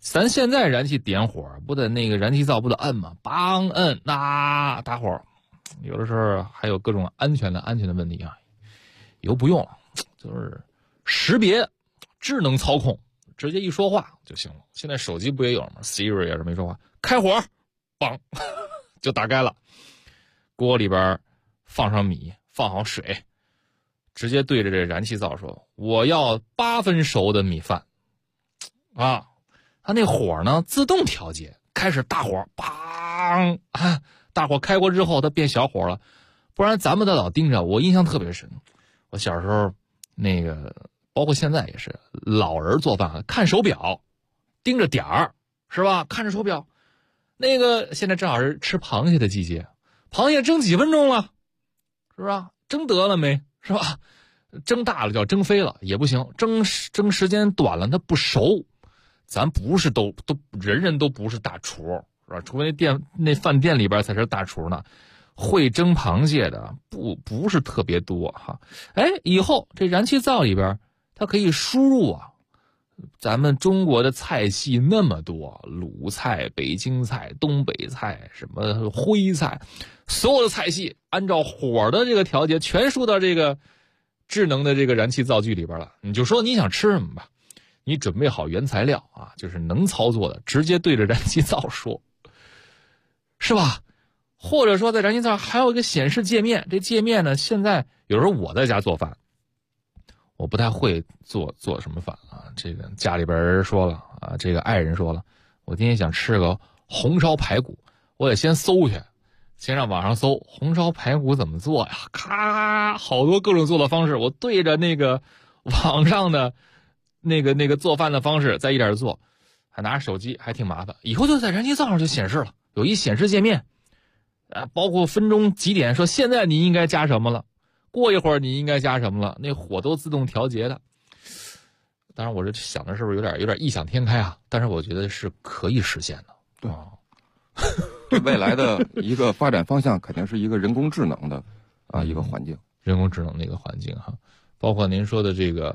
B: 咱现在燃气点火不得那个燃气灶不得摁吗？梆摁打火，有的时候还有各种安全的问题啊。以后不用了，就是识别、智能操控，直接一说话就行了。现在手机不也有吗 ？Siri 啊什么一说话，开火，梆就打开了。锅里边放上米，放好水，直接对着这燃气灶说：“我要8分熟的米饭。”啊。它那火呢自动调节，开始大火，梆啊！大火开过之后，它变小火了，不然咱们得老盯着。我印象特别深，我小时候那个，包括现在也是，老人做饭看手表，盯着点儿，是吧？看着手表，那个现在正好是吃螃蟹的季节，螃蟹蒸几分钟了，是吧？蒸得了没？是吧？蒸大了就要蒸飞了也不行，蒸时间短了它不熟。咱不是都人都不是大厨，是吧？除非那饭店里边才是大厨呢。会蒸螃蟹的不是特别多哈。哎，以后这燃气灶里边它可以输入啊，咱们中国的菜系那么多，鲁菜、北京菜、东北菜，什么徽菜，所有的菜系按照火的这个调节全输到这个智能的这个燃气灶具里边了。你就说你想吃什么吧。你准备好原材料啊，就是能操作的，直接对着燃气灶说，是吧？或者说在燃气灶还有一个显示界面，这界面呢，现在有时候我在家做饭，我不太会做什么饭啊。这个家里边人说了啊，这个爱人说了，我今天想吃个红烧排骨，我得先搜去，先上网上搜红烧排骨怎么做呀？咔，好多各种做的方式，我对着那个网上的。那个做饭的方式再一点做，还拿着手机还挺麻烦。以后就在燃气灶上就显示了，有一显示界面，包括分钟几点，说现在你应该加什么了，过一会儿你应该加什么了，那火都自动调节的。当然我这想的是不是有点异想天开啊？但是我觉得是可以实现的。
C: 对，未来的一个发展方向肯定是一个人工智能的一个环境，
B: 人工智能的一个环境哈，包括您说的这个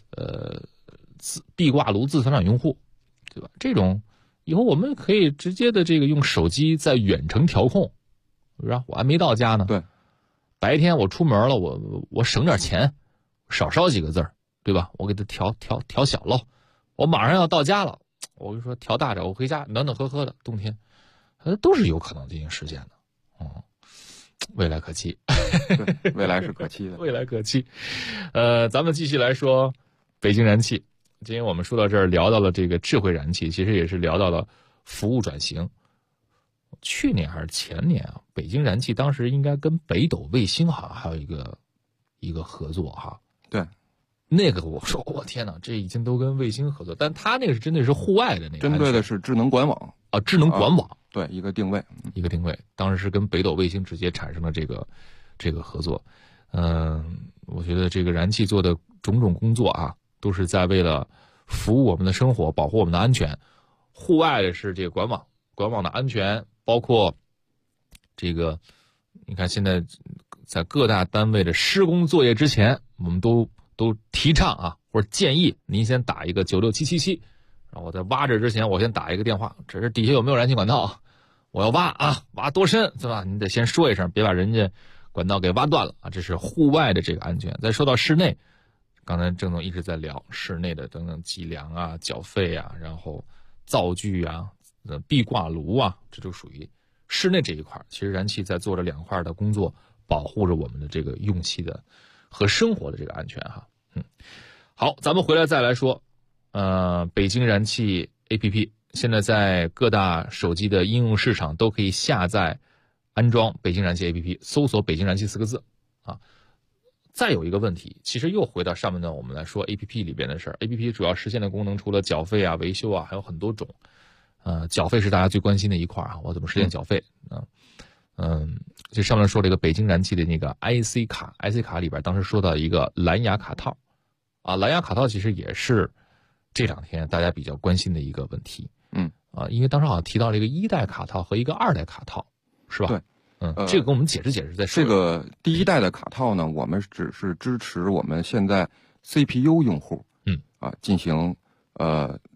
B: 壁挂炉自团长用户，对吧？这种以后我们可以直接的这个用手机在远程调控，是吧？我还没到家呢。
C: 对，
B: 白天我出门了，我省点钱，少烧几个字儿，对吧？我给它调小喽。我马上要到家了，我就说调大点，我回家暖暖和和的，冬天，都是有可能进行实现的。未来可期。
C: 对，未来是可期的。
B: 未来可期。咱们继续来说北京燃气。今天我们说到这儿，聊到了这个智慧燃气，其实也是聊到了服务转型。去年还是前年啊，北京燃气当时应该跟北斗卫星好像还有一个合作哈。
C: 对，
B: 那个我说我天哪，这已经都跟卫星合作，但他那个是针对是户外的那个，
C: 针对的是智能管网
B: 啊，智能管网，
C: 对，一个定位，
B: 当时是跟北斗卫星直接产生了这个合作。我觉得这个燃气做的种种工作啊，都是在为了服务我们的生活，保护我们的安全。户外的是这个管网的安全，包括这个，你看现在在各大单位的施工作业之前，我们都提倡啊，或者建议您先打一个96777，然后我在挖这之前，我先打一个电话，这是底下有没有燃气管道，我要挖啊，挖多深，对吧？你得先说一声，别把人家管道给挖断了啊！这是户外的这个安全。再说到室内，刚才郑总一直在聊室内的等等计量啊、缴费啊，然后灶具啊、壁挂炉啊，这就属于室内这一块。其实燃气在做着两块的工作，保护着我们的这个用气的和生活的这个安全哈。好，咱们回来再来说，北京燃气 APP 现在在各大手机的应用市场都可以下载。安装北京燃气 APP， 搜索北京燃气4个字啊。再有一个问题，其实又回到上面呢，我们来说 APP 里边的事儿。APP 主要实现的功能除了缴费啊、维修啊，还有很多种。缴费是大家最关心的一块啊，我怎么实现缴费啊？这上面说了一个北京燃气的那个 IC 卡 ，IC 卡里边当时说到一个蓝牙卡套啊，蓝牙卡套其实也是这两天大家比较关心的一个问题。因为当时好像提到了一个1代卡套和一个2代卡套。是吧？
C: 对，
B: 这个跟我们解释解释再说。
C: 这个第一代的卡套呢，我们只是支持我们现在 CPU 用户，进行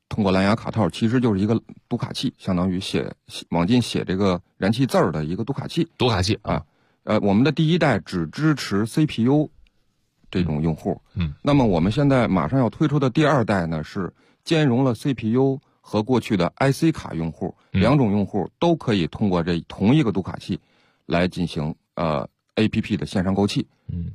C: 通过蓝牙卡套，其实就是一个读卡器，相当于往进写这个燃气字儿的一个读卡器。
B: 读卡器
C: 啊，我们的第一代只支持 CPU 这种用户。那么我们现在马上要推出的第2代呢，是兼容了 CPU 和过去的 IC 卡用户，两种用户都可以通过这同一个读卡器来进行APP 的线上购气。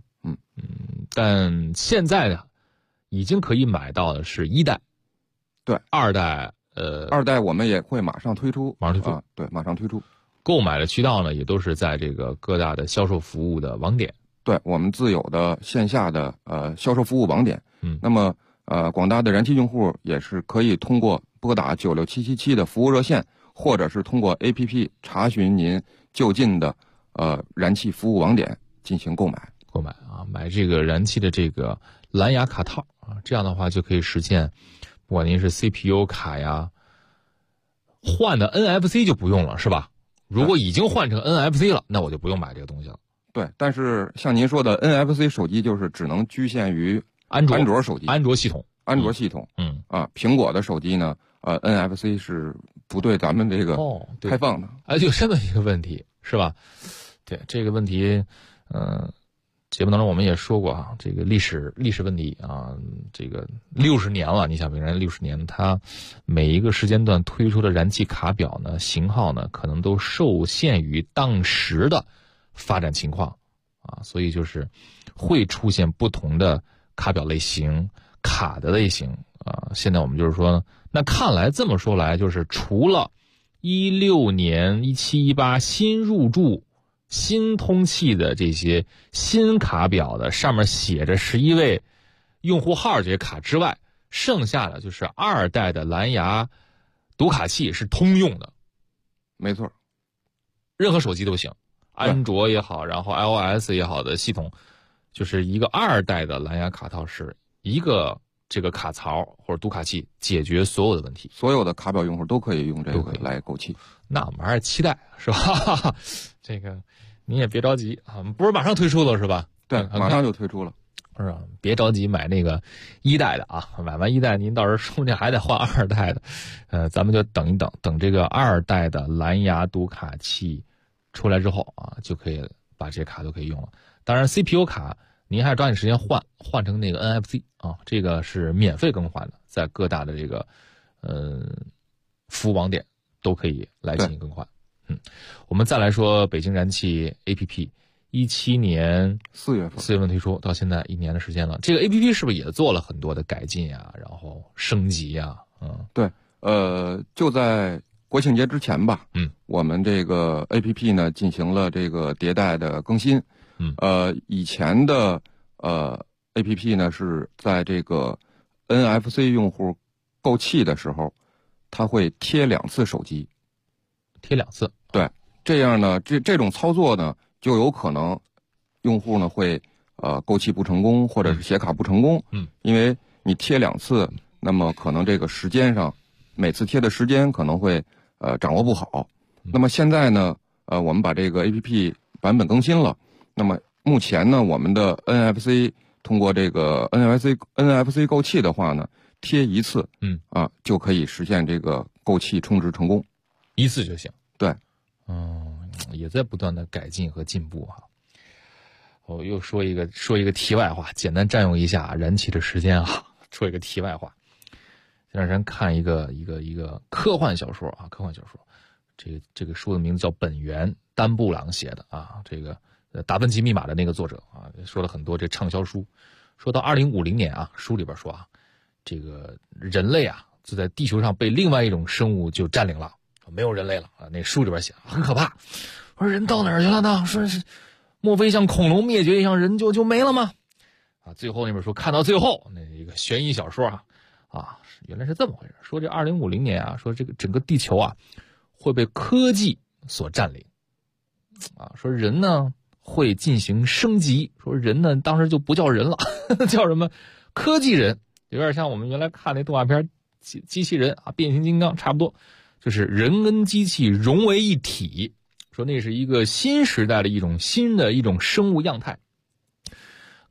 B: 但现在呢，已经可以买到的是1代。
C: 对
B: ，2代
C: 2代我们也会马上推出，对，马上推出。
B: 购买的渠道呢，也都是在这个各大的销售服务的网点。
C: 对，我们自有的线下的销售服务网点。那么广大的燃气用户也是可以通过拨打96777的服务热线，或者是通过 APP 查询您就近的燃气服务网点进行购买
B: 啊，买这个燃气的这个蓝牙卡套啊，这样的话就可以实现。不管您是 CPU 卡呀，换的 NFC 就不用了，是吧？如果已经换成 NFC 了，那我就不用买这个东西了。
C: 对，但是像您说的 NFC 手机就是只能局限于安卓手机、
B: 安卓系统。
C: 苹果的手机呢，NFC 是不对咱们这个开放的。
B: 就这么一个问题，是吧？对这个问题，节目当中我们也说过啊，这个历史问题啊，这个60年了，你想比人60年，它每一个时间段推出的燃气卡表呢，型号呢，可能都受限于当时的发展情况啊，所以就是会出现不同的卡表类型、卡的类型啊。现在我们就是说，那看来这么说来，就是除了16年、17、18新入驻。新通气的这些新卡表的上面写着11位用户号这些卡之外，剩下的就是2代的蓝牙读卡器是通用的。
C: 没错，
B: 任何手机都行，安卓也好，然后 iOS 也好的系统，就是一个2代的蓝牙卡套是一个这个卡槽或者读卡器解决所有的问题，
C: 所有的卡表用户都可以用这个来购气。
B: 那我们还是期待，是吧？这个你也别着急啊，不是马上推出了是吧？
C: 对，马上就推出了。
B: 是吧？别着急买那个1代的啊，买完1代您到时候说不定还得换2代的。咱们就等一等，等这个2代的蓝牙读卡器出来之后啊，就可以把这些卡都可以用了。当然 CPU 卡您还是抓紧时间换成那个 NFC 啊，这个是免费更换的，在各大的这个服务网点都可以来进行更换。我们再来说北京燃气 APP，17年4月份推出，到现在1年的时间了。这个 APP 是不是也做了很多的改进呀，然后升级呀？
C: 对，就在国庆节之前吧，我们这个 APP 呢进行了这个迭代的更新。以前的APP 呢是在这个 NFC 用户购气的时候，它会贴2次手机。
B: 贴2次，
C: 对，这样呢，这种操作呢，就有可能用户呢会购气不成功，或者是写卡不成功。因为你贴2次，那么可能这个时间上，每次贴的时间可能会掌握不好。那么现在呢，我们把这个 APP 版本更新了。那么目前呢，我们的 NFC 通过这个 NFC 购气的话呢，贴1次，就可以实现这个购气充值成功。
B: 1次就行。
C: 对，
B: 也在不断的改进和进步哈。我又说一个题外话，简单占用一下燃气的时间啊。说一个题外话，前段时间看一个科幻小说啊，这个书的名字叫《本源》，丹布朗写的啊。这个达芬奇密码的那个作者啊，说了很多这畅销书。说到2050年啊，书里边说啊，这个人类啊就在地球上被另外一种生物就占领了。没有人类了啊！那书里边写很可怕。我说人到哪儿去了呢？说是莫非像恐龙灭绝一样，人就没了吗？啊！最后那本书看到最后，那一个悬疑小说啊，原来是这么回事。说这2050年啊，说这个整个地球啊会被科技所占领啊。说人呢会进行升级，说人呢当时就不叫人了，叫什么科技人，有点像我们原来看那动画片机器人啊，变形金刚差不多。就是人跟机器融为一体，说那是一个新时代的新的一种生物样态。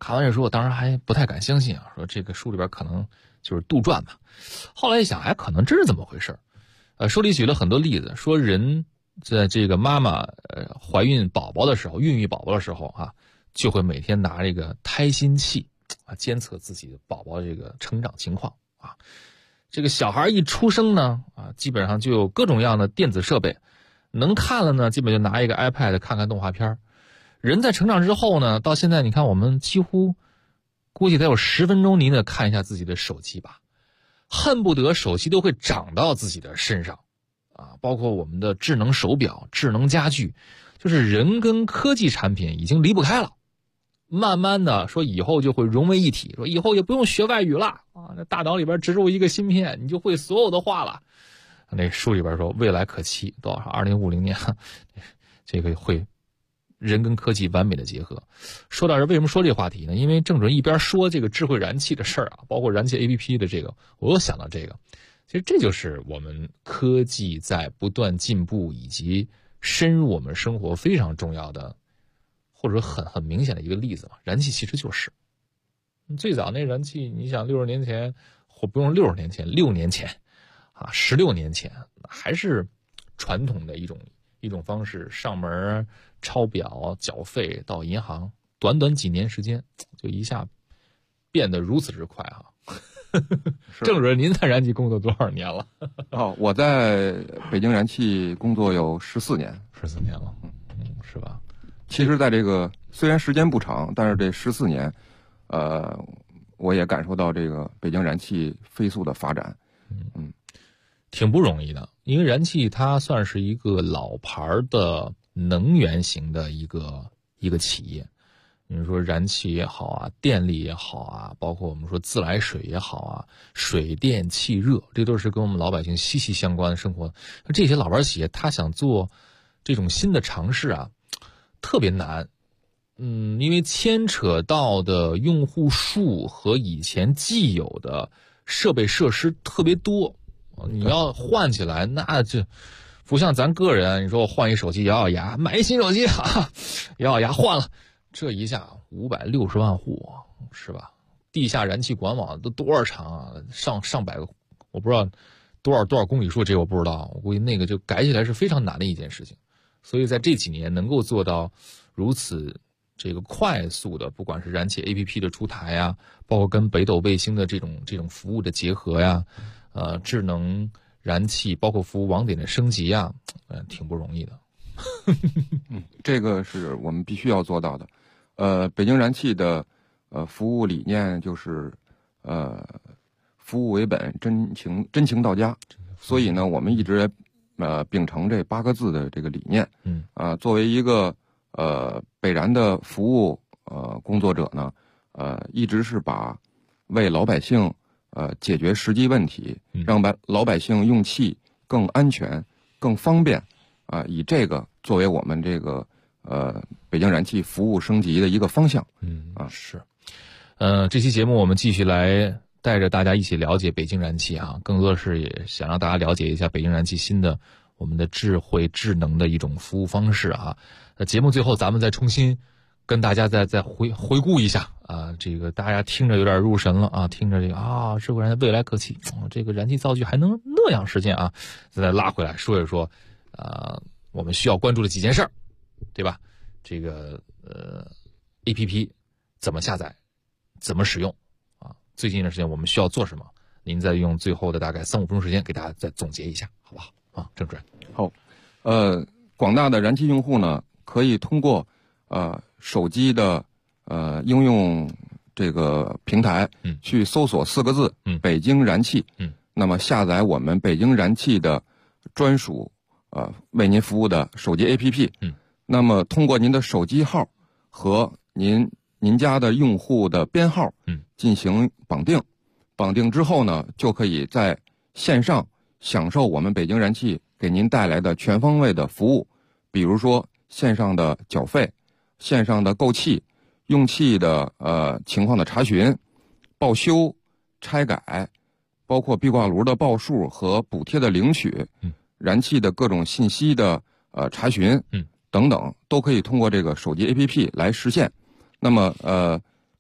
B: 看完这书，我当时还不太敢相信啊，说这个书里边可能就是杜撰吧。后来一想，可能真是这么回事书里举了很多例子，说人在这个妈妈怀孕宝宝的时候，孕育宝宝的时候啊，就会每天拿这个胎心器啊监测自己的宝宝这个成长情况啊。这个小孩一出生呢啊，基本上就有各种各样的电子设备，能看了呢，基本就拿一个 iPad 看看动画片。人在成长之后呢，到现在你看我们几乎估计得有10分钟您得看一下自己的手机吧，恨不得手机都会长到自己的身上啊，包括我们的智能手表、智能家具，就是人跟科技产品已经离不开了。慢慢的说以后就会融为一体，说以后也不用学外语了啊，那大脑里边植入一个芯片，你就会所有的话了。那书里边说未来可期，多少2050年，这个会人跟科技完美的结合。说到这，为什么说这个话题呢？因为正准一边说这个智慧燃气的事儿啊，包括燃气 APP 的这个，我又想到这个。其实这就是我们科技在不断进步以及深入我们生活非常重要的，或者很明显的一个例子嘛。燃气其实就是最早那燃气，你想60年前，或不用60年前，6年前啊，16年前，还是传统的一种方式，上门抄表缴费到银行，短短几年时间就一下变得如此之快哈。郑主任，您在燃气工作多少年了？
C: 我在北京燃气工作有14年
B: ，14年了，是吧？
C: 其实在这个虽然时间不长，但是这14年，我也感受到这个北京燃气飞速的发展，
B: 挺不容易的。因为燃气它算是一个老牌的能源型的一个企业，你说燃气也好啊，电力也好啊，包括我们说自来水也好啊，水电气热，这都是跟我们老百姓息息相关的生活。这些老牌企业他想做这种新的尝试啊，特别难。因为牵扯到的用户数和以前既有的设备设施特别多，你要换起来，那就不像咱个人，你说我换一手机，咬咬牙买一新手机，咬咬牙换了，这一下560万户，是吧？地下燃气管网都多少长啊？上百个，我不知道多少公里数，这我不知道。我估计那个就改起来是非常难的一件事情。所以在这几年能够做到如此这个快速的，不管是燃气 APP 的出台呀，包括跟北斗卫星的这种服务的结合呀，智能燃气包括服务网点的升级呀，挺不容易的。
C: 这个是我们必须要做到的。北京燃气的服务理念就是服务为本，真情到家。所以呢，我们一直秉承这8个字的这个理念。作为一个北燃的服务工作者呢，一直是把为老百姓解决实际问题，让老百姓用气更安全、更方便以这个作为我们这个北京燃气服务升级的一个方向。
B: 是。这期节目我们继续来带着大家一起了解北京燃气啊，更多的是也想让大家了解一下北京燃气新的我们的智慧智能的一种服务方式啊。节目最后咱们再重新跟大家再回顾一下啊，这个大家听着有点入神了啊，听着这个智慧燃气未来可期，这个燃气造句还能那样实现啊，再拉回来说一说我们需要关注的几件事儿，对吧？这个APP 怎么下载，怎么使用啊？最近一段时间我们需要做什么？您再用最后的大概3-5分钟时间给大家再总结一下，好不好？郑主任。
C: 好，广大的燃气用户呢，可以通过手机的应用这个平台去搜索4个字北京燃气，那么下载我们北京燃气的专属为您服务的手机 APP，那么通过您的手机号和您家的用户的编号进行绑定之后呢，就可以在线上享受我们北京燃气给您带来的全方位的服务，比如说线上的缴费、线上的购气、用气的情况的查询、报修、拆改，包括壁挂炉的报数和补贴的领取，燃气的各种信息的查询，等等，都可以通过这个手机 APP 来实现。那么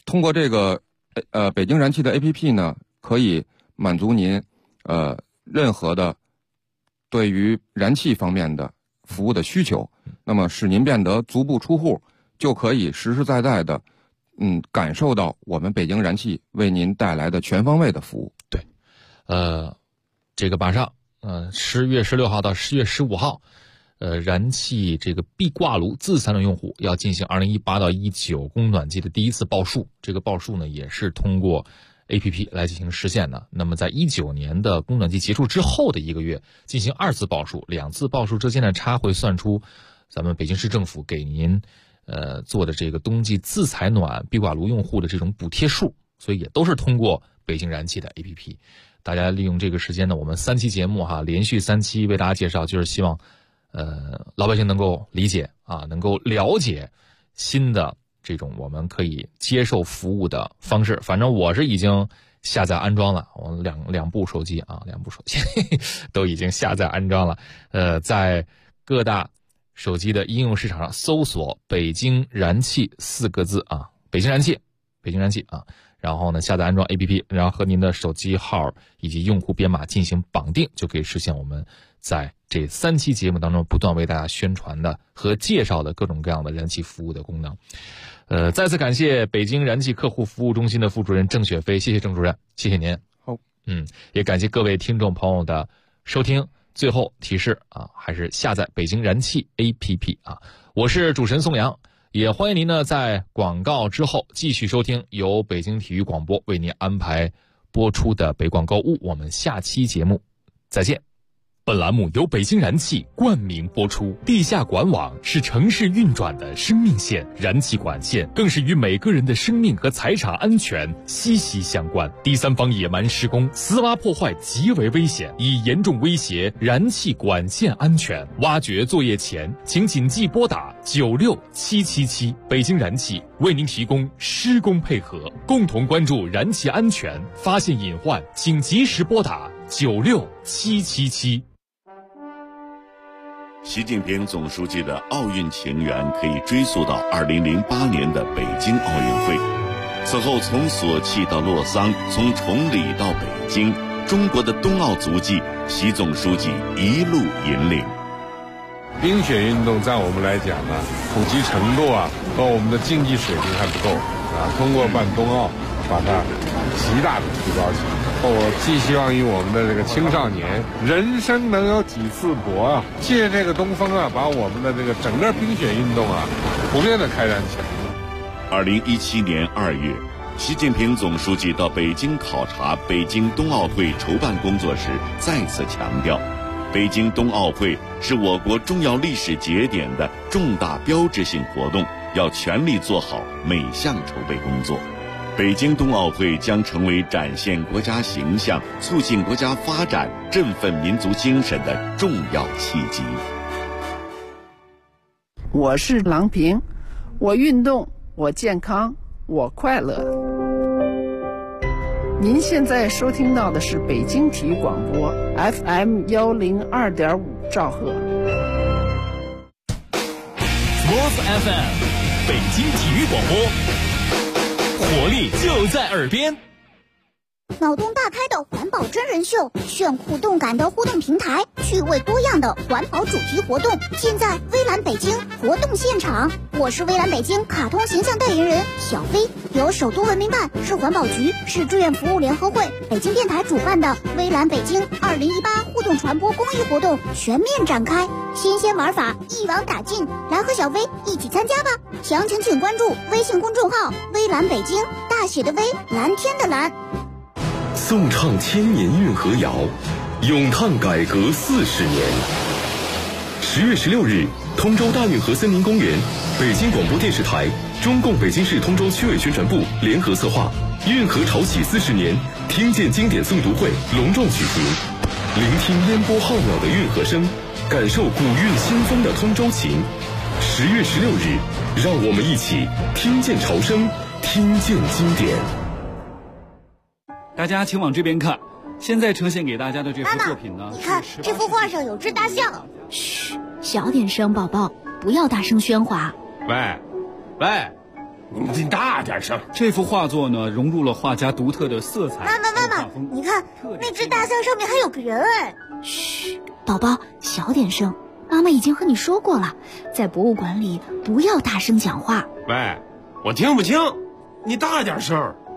C: 通过这个北京燃气的 APP 呢，可以满足您任何的对于燃气方面的服务的需求，那么使您变得足不出户，就可以实实在在的感受到我们北京燃气为您带来的全方位的服务。
B: 对，这个马上10月16号到10月15号，燃气这个壁挂炉自采暖用户要进行2018到19供暖季的第一次报数，这个报数呢也是通过 APP 来进行实现的。那么在19年的供暖季结束之后的1个月进行2次报数，2次报数之间的差会算出咱们北京市政府给您做的这个冬季自采暖壁挂炉用户的这种补贴数，所以也都是通过北京燃气的 APP。 大家利用这个时间呢，我们3期节目连续3期为大家介绍，就是希望老百姓能够理解能够了解新的这种我们可以接受服务的方式。反正我是已经下载安装了，我两部手机都已经下载安装了。在各大手机的应用市场上搜索北京燃气4个字北京燃气然后呢下载安装 APP， 然后和您的手机号以及用户编码进行绑定，就可以实现我们在这3期节目当中不断为大家宣传的和介绍的各种各样的燃气服务的功能。再次感谢北京燃气客户服务中心的副主任郑雪飞，谢谢郑主任，谢谢您。
C: 好，
B: 也感谢各位听众朋友的收听。最后提示还是下载北京燃气 APP 我是主持人宋阳，也欢迎您呢在广告之后继续收听由北京体育广播为您安排播出的北广购物。我们下期节目再见。
A: 本栏目由北京燃气冠名播出。地下管网是城市运转的生命线，燃气管线更是与每个人的生命和财产安全息息相关。第三方野蛮施工、私挖破坏极为危险，已严重威胁燃气管线安全。挖掘作业前，请谨记拨打96777。北京燃气为您提供施工配合，共同关注燃气安全，发现隐患请及时拨打96777。
J: 习近平总书记的奥运情缘可以追溯到2008年的北京奥运会。此后从索契到洛桑，从崇礼到北京，中国的冬奥足迹，习总书记一路引领。
I: 冰雪运动在我们来讲呢，普及程度和我们的竞技水平还不够通过办冬奥把它极大的提高起来。我寄希望于我们的这个青少年，人生能有几次搏借这个东风把我们的这个整个冰雪运动普遍的开展起来。
J: 2017年2月，习近平总书记到北京考察北京冬奥会筹办工作时，再次强调，北京冬奥会是我国重要历史节点的重大标志性活动，要全力做好每项筹备工作。北京冬奥会将成为展现国家形象、促进国家发展、振奋民族精神的重要契机。
U: 我是郎平，我运动，我健康，我快乐。您现在收听到的是北京体育广播 FM 102.5兆赫。
A: Sports FM 北京体育广播，活力就在耳边。
V: 脑洞大开的环保真人秀，炫酷动感的互动平台，趣味多样的环保主题活动，尽在微蓝北京活动现场。我是微蓝北京卡通形象代言人小飞，由首都文明办、市环保局、市志愿服务联合会、北京电台主办的微蓝北京2018互动传播公益活动全面展开，新鲜玩法一网打尽，来和小飞一起参加吧！详情请关注微信公众号微蓝北京，大写的微，蓝天的蓝。
H: 颂唱千年运河谣，咏叹改革40年。10月16日，通州大运河森林公园，北京广播电视台、中共北京市通州区委宣传部联合策划运河潮起40年听见经典诵读会隆重举行，聆听烟波浩渺的运河声，感受古韵新风的通州情。10月16日，让我们一起听见潮声，听见经典。
W: 大家请往这边看，现在呈现给大家的这幅作品呢，
V: 你看这幅画上有只大象。
K: 嘘，小点声，宝宝，不要大声喧哗。
W: 喂，
D: 你大点声。
W: 这幅画作呢，融入了画家独特的色彩。
V: 妈妈，你看那只大象上面还有个人哎！嘘，宝宝，小点声。妈妈已经和你说过了，在博物馆里不要大声讲话。
D: 喂，我听不清，你大点声。